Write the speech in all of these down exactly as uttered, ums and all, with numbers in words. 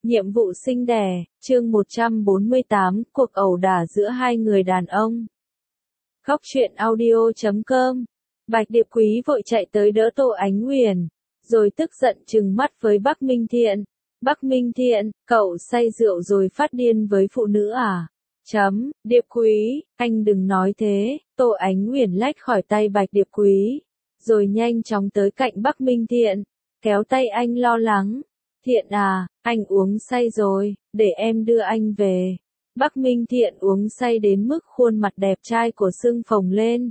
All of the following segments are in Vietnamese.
Nhiệm vụ sinh đẻ, chương một trăm bốn mươi tám, cuộc ẩu đả giữa hai người đàn ông. Góc truyện audio chấm com. Bạch Điệp Quý vội chạy tới đỡ Tô Ánh Huyền, rồi tức giận trừng mắt với Bắc Minh Thiện. Bắc Minh Thiện, cậu say rượu rồi phát điên với phụ nữ à? Chấm, Điệp Quý, anh đừng nói thế. Tô Ánh Huyền lách khỏi tay Bạch Điệp Quý, rồi nhanh chóng tới cạnh Bắc Minh Thiện, kéo tay anh lo lắng. Thiện à, anh uống say rồi, để em đưa anh về. Bắc Minh Thiện uống say đến mức khuôn mặt đẹp trai của sưng phồng lên.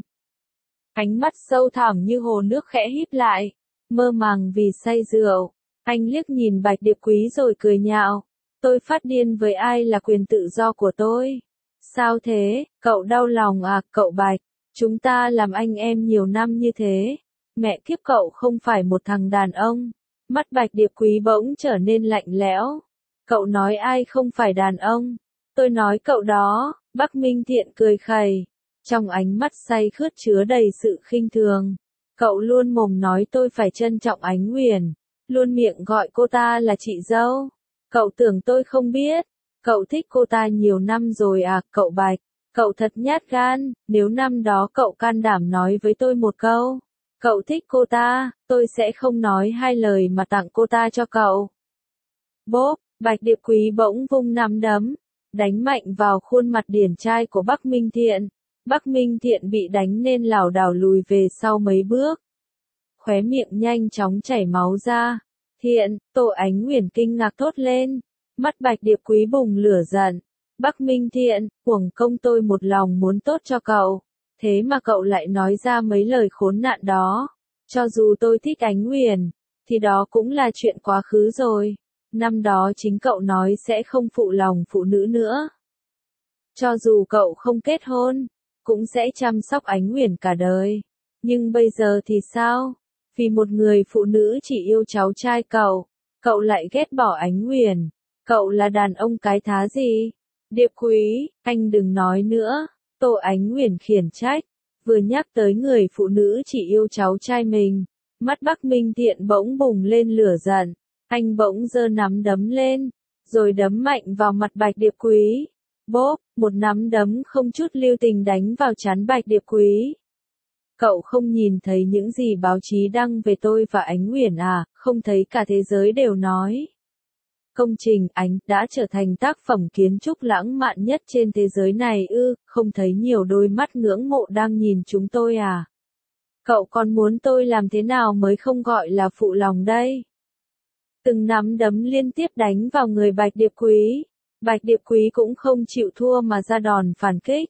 Ánh mắt sâu thẳm như hồ nước khẽ híp lại, mơ màng vì say rượu. Anh liếc nhìn Bạch Điệp Quý rồi cười nhạo. Tôi phát điên với ai là quyền tự do của tôi. Sao thế, cậu đau lòng à, cậu Bạch? Chúng ta làm anh em nhiều năm như thế. Mẹ kiếp, cậu không phải một thằng đàn ông. Mắt Bạch Điệp Quý bỗng trở nên lạnh lẽo. Cậu nói ai không phải đàn ông? Tôi nói cậu đó. Bắc Minh Thiện cười khẩy, trong ánh mắt say khướt chứa đầy sự khinh thường. Cậu luôn mồm nói tôi phải trân trọng Ánh Huyền, luôn miệng gọi cô ta là chị dâu. Cậu tưởng tôi không biết? Cậu thích cô ta nhiều năm rồi à, cậu Bạch? Cậu thật nhát gan, nếu năm đó cậu can đảm nói với tôi một câu, cậu thích cô ta, tôi sẽ không nói hai lời mà tặng cô ta cho cậu. Bốp, Bạch Điệp Quý bỗng vung nắm đấm, đánh mạnh vào khuôn mặt điển trai của Bắc Minh Thiện. Bắc Minh Thiện bị đánh nên lảo đảo lùi về sau mấy bước. Khóe miệng nhanh chóng chảy máu ra. Thiện, Tô Ánh Huyền kinh ngạc thốt lên. Mắt Bạch Điệp Quý bùng lửa giận. Bắc Minh Thiện, uổng công tôi một lòng muốn tốt cho cậu. Thế mà cậu lại nói ra mấy lời khốn nạn đó. Cho dù tôi thích Ánh Huyền, thì đó cũng là chuyện quá khứ rồi. Năm đó chính cậu nói sẽ không phụ lòng phụ nữ nữa. Cho dù cậu không kết hôn, cũng sẽ chăm sóc Ánh Huyền cả đời. Nhưng bây giờ thì sao? Vì một người phụ nữ chỉ yêu cháu trai cậu, cậu lại ghét bỏ Ánh Huyền. Cậu là đàn ông cái thá gì? Điệp Quý, anh đừng nói nữa. Tô Ánh Huyền khiển trách. Vừa nhắc tới người phụ nữ chỉ yêu cháu trai mình, mắt Bắc Minh Thiện bỗng bùng lên lửa giận. Anh bỗng giơ nắm đấm lên, rồi đấm mạnh vào mặt Bạch Điệp Quý. Bốp, một nắm đấm không chút lưu tình đánh vào trán Bạch Điệp Quý. Cậu không nhìn thấy những gì báo chí đăng về tôi và Ánh Huyền à, không thấy cả thế giới đều nói. Công trình Ánh đã trở thành tác phẩm kiến trúc lãng mạn nhất trên thế giới này ư, không thấy nhiều đôi mắt ngưỡng mộ đang nhìn chúng tôi à? Cậu còn muốn tôi làm thế nào mới không gọi là phụ lòng đây? Từng nắm đấm liên tiếp đánh vào người Bạch Điệp Quý. Bạch Điệp Quý cũng không chịu thua mà ra đòn phản kích.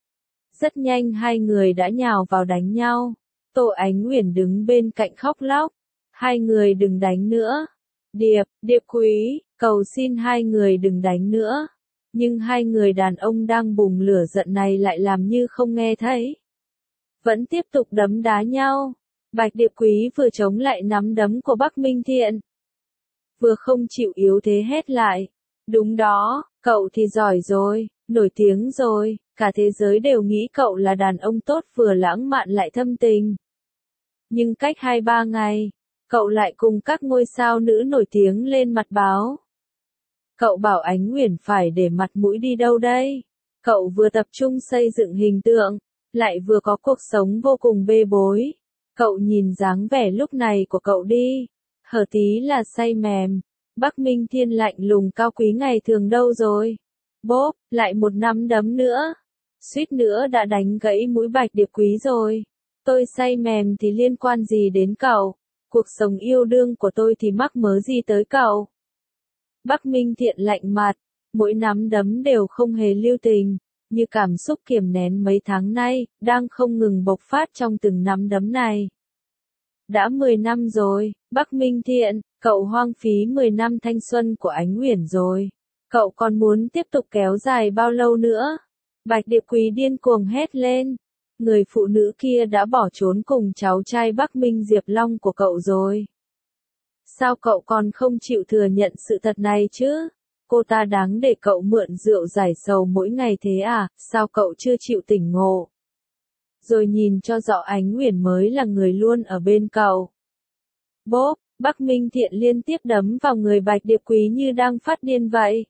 Rất nhanh hai người đã nhào vào đánh nhau. Tô Ánh Huyền đứng bên cạnh khóc lóc. Hai người đừng đánh nữa. Điệp, Điệp Quý, cầu xin hai người đừng đánh nữa. Nhưng hai người đàn ông đang bùng lửa giận này lại làm như không nghe thấy. Vẫn tiếp tục đấm đá nhau. Bạch Điệp Quý vừa chống lại nắm đấm của Bắc Minh Thiện, vừa không chịu yếu thế hét lại. Đúng đó, cậu thì giỏi rồi, nổi tiếng rồi, cả thế giới đều nghĩ cậu là đàn ông tốt vừa lãng mạn lại thâm tình. Nhưng cách hai ba ngày, cậu lại cùng các ngôi sao nữ nổi tiếng lên mặt báo. Cậu bảo Ánh Huyền phải để mặt mũi đi đâu đây? Cậu vừa tập trung xây dựng hình tượng, lại vừa có cuộc sống vô cùng bê bối. Cậu nhìn dáng vẻ lúc này của cậu đi, hở tí là say mềm. Bắc Minh Thiên lạnh lùng cao quý ngày thường đâu rồi? Bốp, lại một nắm đấm nữa. Suýt nữa đã đánh gãy mũi Bạch Điệp Quý rồi. Tôi say mềm thì liên quan gì đến cậu? Cuộc sống yêu đương của tôi thì mắc mớ gì tới cậu? Bắc Minh Thiện lạnh mặt, mỗi nắm đấm đều không hề lưu tình, như cảm xúc kiềm nén mấy tháng nay, đang không ngừng bộc phát trong từng nắm đấm này. Đã mười năm rồi, Bắc Minh Thiện, cậu hoang phí mười năm thanh xuân của Ánh Huyền rồi. Cậu còn muốn tiếp tục kéo dài bao lâu nữa? Bạch Điệp Quý điên cuồng hét lên. Người phụ nữ kia đã bỏ trốn cùng cháu trai Bắc Minh Diệp Long của cậu rồi. Sao cậu còn không chịu thừa nhận sự thật này chứ? Cô ta đáng để cậu mượn rượu giải sầu mỗi ngày thế à? Sao cậu chưa chịu tỉnh ngộ? Rồi nhìn cho rõ Ánh Huyền mới là người luôn ở bên cậu. Bốp, Bắc Minh Thiện liên tiếp đấm vào người Bạch Điệp Quý như đang phát điên vậy.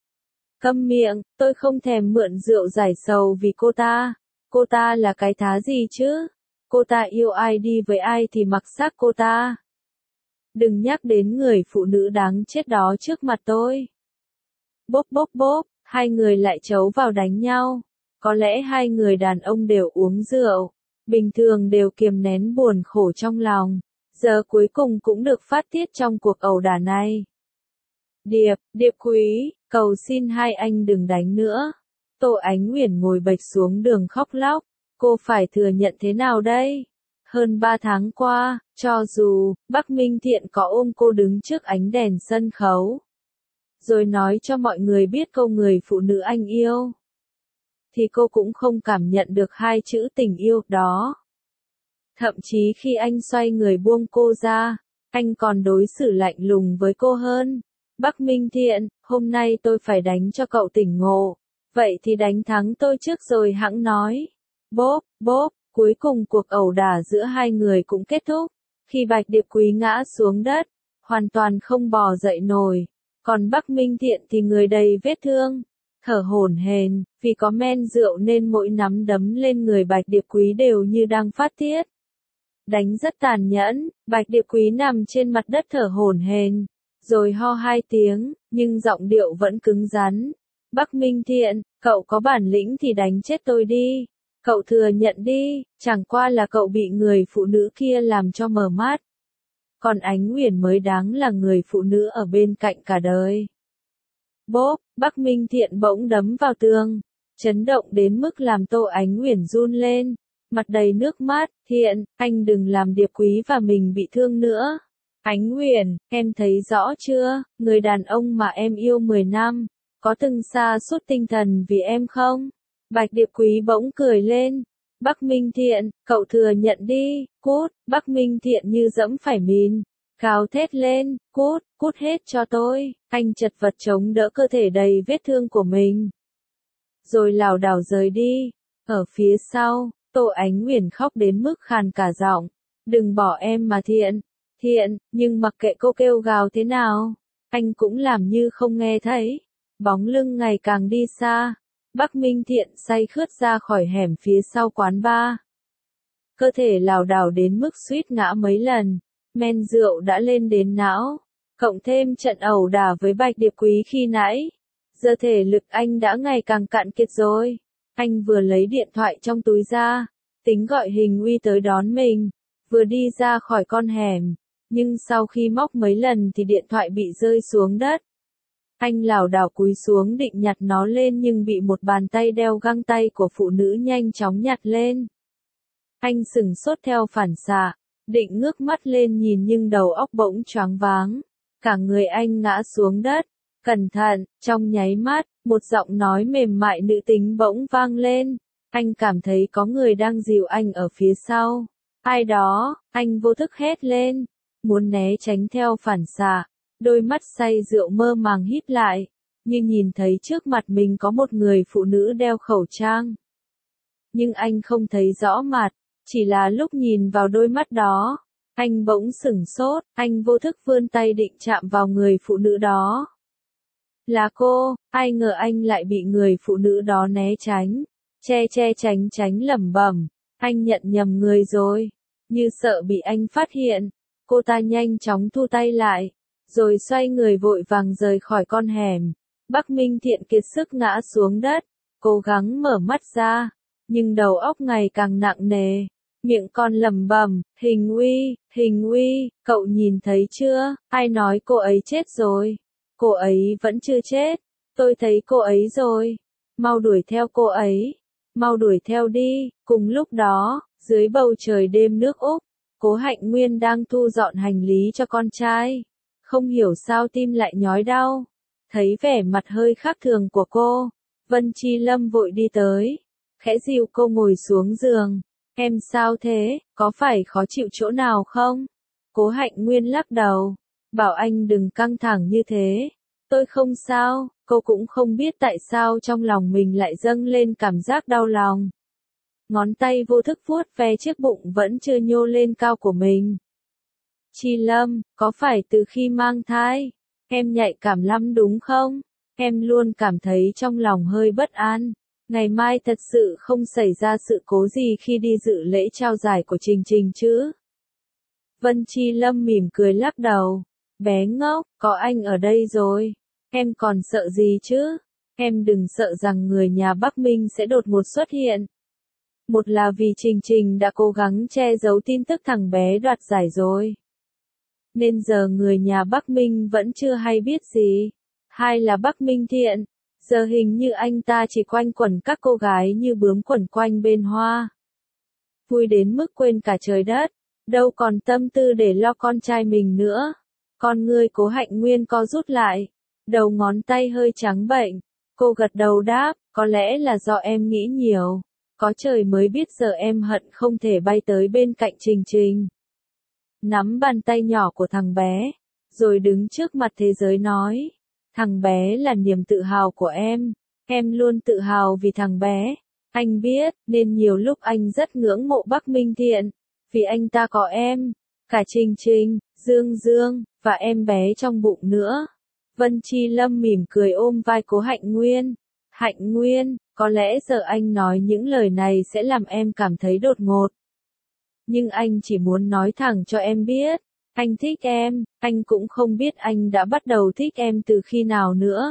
Câm miệng, tôi không thèm mượn rượu giải sầu vì cô ta. Cô ta là cái thá gì chứ? Cô ta yêu ai đi với ai thì mặc xác cô ta. Đừng nhắc đến người phụ nữ đáng chết đó trước mặt tôi. Bốp bốp bốp, hai người lại chấu vào đánh nhau. Có lẽ hai người đàn ông đều uống rượu, bình thường đều kiềm nén buồn khổ trong lòng, giờ cuối cùng cũng được phát tiết trong cuộc ẩu đả này. Điệp, Điệp Quý, cầu xin hai anh đừng đánh nữa. Tô Ánh Uyển ngồi bệt xuống đường khóc lóc, cô phải thừa nhận thế nào đây? Hơn ba tháng qua, cho dù Bắc Minh Thiện có ôm cô đứng trước ánh đèn sân khấu, rồi nói cho mọi người biết câu người phụ nữ anh yêu, thì cô cũng không cảm nhận được hai chữ tình yêu đó. Thậm chí khi anh xoay người buông cô ra, anh còn đối xử lạnh lùng với cô hơn. Bắc Minh Thiện, hôm nay tôi phải đánh cho cậu tỉnh ngộ, vậy thì đánh thắng tôi trước rồi hẵng nói. Bốp, bốp, cuối cùng cuộc ẩu đả giữa hai người cũng kết thúc, khi Bạch Điệp Quý ngã xuống đất, hoàn toàn không bò dậy nổi, còn Bắc Minh Thiện thì người đầy vết thương, thở hổn hển, vì có men rượu nên mỗi nắm đấm lên người Bạch Điệp Quý đều như đang phát tiết. Đánh rất tàn nhẫn, Bạch Điệp Quý nằm trên mặt đất thở hổn hển, rồi ho hai tiếng, nhưng giọng điệu vẫn cứng rắn. Bắc Minh Thiện, cậu có bản lĩnh thì đánh chết tôi đi. Cậu thừa nhận đi, chẳng qua là cậu bị người phụ nữ kia làm cho mờ mắt. Còn Ánh Uyển mới đáng là người phụ nữ ở bên cạnh cả đời. Bốp, Bắc Minh Thiện bỗng đấm vào tường, chấn động đến mức làm Tô Ánh Uyển run lên, mặt đầy nước mắt. Thiện, anh đừng làm Điệp Quý và mình bị thương nữa. Ánh Uyển, em thấy rõ chưa, người đàn ông mà em yêu mười năm, có từng sa sút tinh thần vì em không? Bạch Điệp Quý bỗng cười lên. Bắc Minh Thiện, cậu thừa nhận đi, cút. Bắc Minh Thiện như dẫm phải mìn, gào thét lên, cút, cút hết cho tôi. Anh chật vật chống đỡ cơ thể đầy vết thương của mình, rồi lảo đảo rời đi. Ở phía sau, Tô Ánh Uyển khóc đến mức khàn cả giọng. Đừng bỏ em mà Thiện. Thiện, nhưng mặc kệ cô kêu gào thế nào, anh cũng làm như không nghe thấy. Bóng lưng ngày càng đi xa. Bắc Minh Thiện say khướt ra khỏi hẻm phía sau quán bar. Cơ thể lảo đảo đến mức suýt ngã mấy lần, men rượu đã lên đến não, cộng thêm trận ẩu đả với Bạch Điệp Quý khi nãy. Giờ thể lực anh đã ngày càng cạn kiệt rồi. Anh vừa lấy điện thoại trong túi ra, tính gọi Hình Uy tới đón mình, vừa đi ra khỏi con hẻm, nhưng sau khi móc mấy lần thì điện thoại bị rơi xuống đất. Anh lảo đảo cúi xuống định nhặt nó lên nhưng bị một bàn tay đeo găng tay của phụ nữ nhanh chóng nhặt lên. Anh sửng sốt theo phản xạ, định ngước mắt lên nhìn nhưng đầu óc bỗng choáng váng, cả người anh ngã xuống đất. Cẩn thận, trong nháy mắt, một giọng nói mềm mại nữ tính bỗng vang lên. Anh cảm thấy có người đang dìu anh ở phía sau. Ai đó, anh vô thức hét lên, muốn né tránh theo phản xạ. Đôi mắt say rượu mơ màng híp lại, như nhìn thấy trước mặt mình có một người phụ nữ đeo khẩu trang. Nhưng anh không thấy rõ mặt, chỉ là lúc nhìn vào đôi mắt đó, anh bỗng sửng sốt, anh vô thức vươn tay định chạm vào người phụ nữ đó. Là cô, ai ngờ anh lại bị người phụ nữ đó né tránh, che che tránh tránh lẩm bẩm, anh nhận nhầm người rồi. Như sợ bị anh phát hiện, cô ta nhanh chóng thu tay lại, rồi xoay người vội vàng rời khỏi con hẻm. Bắc Minh Thiện kiệt sức ngã xuống đất, cố gắng mở mắt ra, nhưng đầu óc ngày càng nặng nề, miệng còn lẩm bẩm, Hình Uy, Hình Uy, cậu nhìn thấy chưa, ai nói cô ấy chết rồi, cô ấy vẫn chưa chết, tôi thấy cô ấy rồi, mau đuổi theo cô ấy, mau đuổi theo đi. Cùng lúc đó, dưới bầu trời đêm nước Úc, Cố Hạnh Nguyên đang thu dọn hành lý cho con trai. Không hiểu sao tim lại nhói đau. Thấy vẻ mặt hơi khác thường của cô, Vân Chi Lâm vội đi tới, khẽ dìu cô ngồi xuống giường. Em sao thế, có phải khó chịu chỗ nào không? Cố Hạnh Nguyên lắc đầu, bảo anh đừng căng thẳng như thế. Tôi không sao, cô cũng không biết tại sao trong lòng mình lại dâng lên cảm giác đau lòng. Ngón tay vô thức vuốt ve chiếc bụng vẫn chưa nhô lên cao của mình. Chi Lâm, có phải từ khi mang thai, em nhạy cảm lắm đúng không? Em luôn cảm thấy trong lòng hơi bất an. Ngày mai thật sự không xảy ra sự cố gì khi đi dự lễ trao giải của Trình Trình chứ? Vân Chi Lâm mỉm cười lắc đầu. Bé ngốc, có anh ở đây rồi. Em còn sợ gì chứ? Em đừng sợ rằng người nhà Bắc Minh sẽ đột ngột xuất hiện. Một là vì Trình Trình đã cố gắng che giấu tin tức thằng bé đoạt giải rồi, nên giờ người nhà Bắc Minh vẫn chưa hay biết gì. Hai là Bắc Minh Thiện, giờ hình như anh ta chỉ quanh quẩn các cô gái như bướm quẩn quanh bên hoa. Vui đến mức quên cả trời đất, đâu còn tâm tư để lo con trai mình nữa. Con ngươi Cố Hạnh Nguyên co rút lại, đầu ngón tay hơi trắng bệch. Cô gật đầu đáp, có lẽ là do em nghĩ nhiều. Có trời mới biết giờ em hận không thể bay tới bên cạnh Trình Trình, nắm bàn tay nhỏ của thằng bé, rồi đứng trước mặt thế giới nói, thằng bé là niềm tự hào của em, em luôn tự hào vì thằng bé. Anh biết, nên nhiều lúc anh rất ngưỡng mộ Bắc Minh Thiện, vì anh ta có em, cả Trình Trình, Dương Dương, và em bé trong bụng nữa. Vân Chi Lâm mỉm cười ôm vai Cố Hạnh Nguyên. Hạnh Nguyên, có lẽ giờ anh nói những lời này sẽ làm em cảm thấy đột ngột. Nhưng anh chỉ muốn nói thẳng cho em biết, anh thích em, anh cũng không biết anh đã bắt đầu thích em từ khi nào nữa.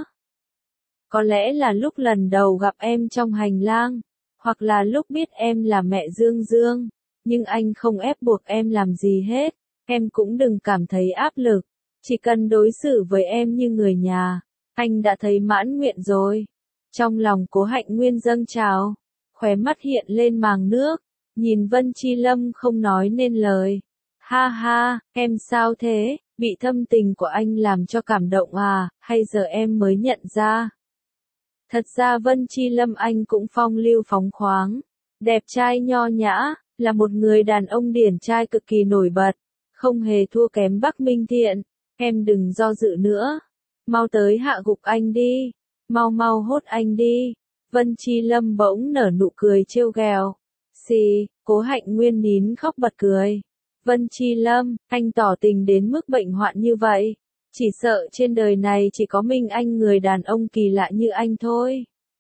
Có lẽ là lúc lần đầu gặp em trong hành lang, hoặc là lúc biết em là mẹ Dương Dương, nhưng anh không ép buộc em làm gì hết, em cũng đừng cảm thấy áp lực, chỉ cần đối xử với em như người nhà, anh đã thấy mãn nguyện rồi. Trong lòng Cố Hạnh Nguyên dâng trào, khóe mắt hiện lên màng nước, nhìn Vân Chi Lâm không nói nên lời. Ha ha, em sao thế, bị thâm tình của anh làm cho cảm động à, hay giờ em mới nhận ra? Thật ra Vân Chi Lâm anh cũng phong lưu phóng khoáng, đẹp trai nho nhã, là một người đàn ông điển trai cực kỳ nổi bật, không hề thua kém Bắc Minh Thiện. Em đừng do dự nữa, mau tới hạ gục anh đi, mau mau hốt anh đi. Vân Chi Lâm bỗng nở nụ cười trêu ghẹo. Xì, Cố Hạnh Nguyên nín khóc bật cười. Vân Chi Lâm, anh tỏ tình đến mức bệnh hoạn như vậy, chỉ sợ trên đời này chỉ có mình anh người đàn ông kỳ lạ như anh thôi.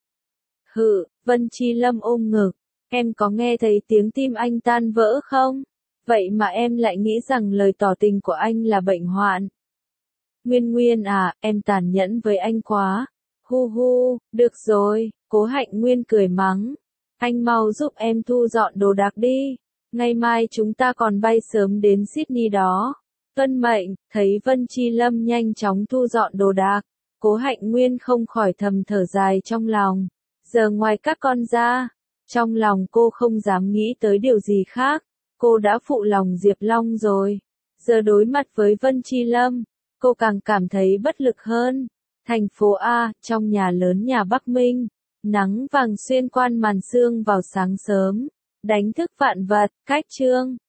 Hự, Vân Chi Lâm ôm ngực, em có nghe thấy tiếng tim anh tan vỡ không? Vậy mà em lại nghĩ rằng lời tỏ tình của anh là bệnh hoạn. Nguyên Nguyên à, em tàn nhẫn với anh quá. Hu hu, được rồi, Cố Hạnh Nguyên cười mắng. Anh mau giúp em thu dọn đồ đạc đi. Ngày mai chúng ta còn bay sớm đến Sydney đó. Tuân mệnh, thấy Vân Chi Lâm nhanh chóng thu dọn đồ đạc. Cố Hạnh Nguyên không khỏi thầm thở dài trong lòng. Giờ ngoài các con ra, trong lòng cô không dám nghĩ tới điều gì khác. Cô đã phụ lòng Diệp Long rồi. Giờ đối mặt với Vân Chi Lâm, cô càng cảm thấy bất lực hơn. Thành phố A, trong nhà lớn nhà Bắc Minh, nắng vàng xuyên qua màn sương vào sáng sớm, đánh thức vạn vật, cách chương.